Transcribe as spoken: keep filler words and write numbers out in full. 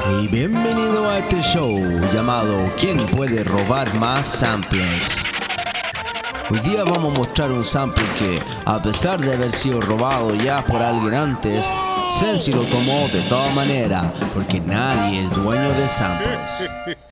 Y bienvenido a este show llamado ¿Quién puede robar más samples? Hoy día vamos a mostrar un sample que, a pesar de haber sido robado ya por alguien antes, Sensi lo tomó de todas maneras, porque nadie es dueño de samples.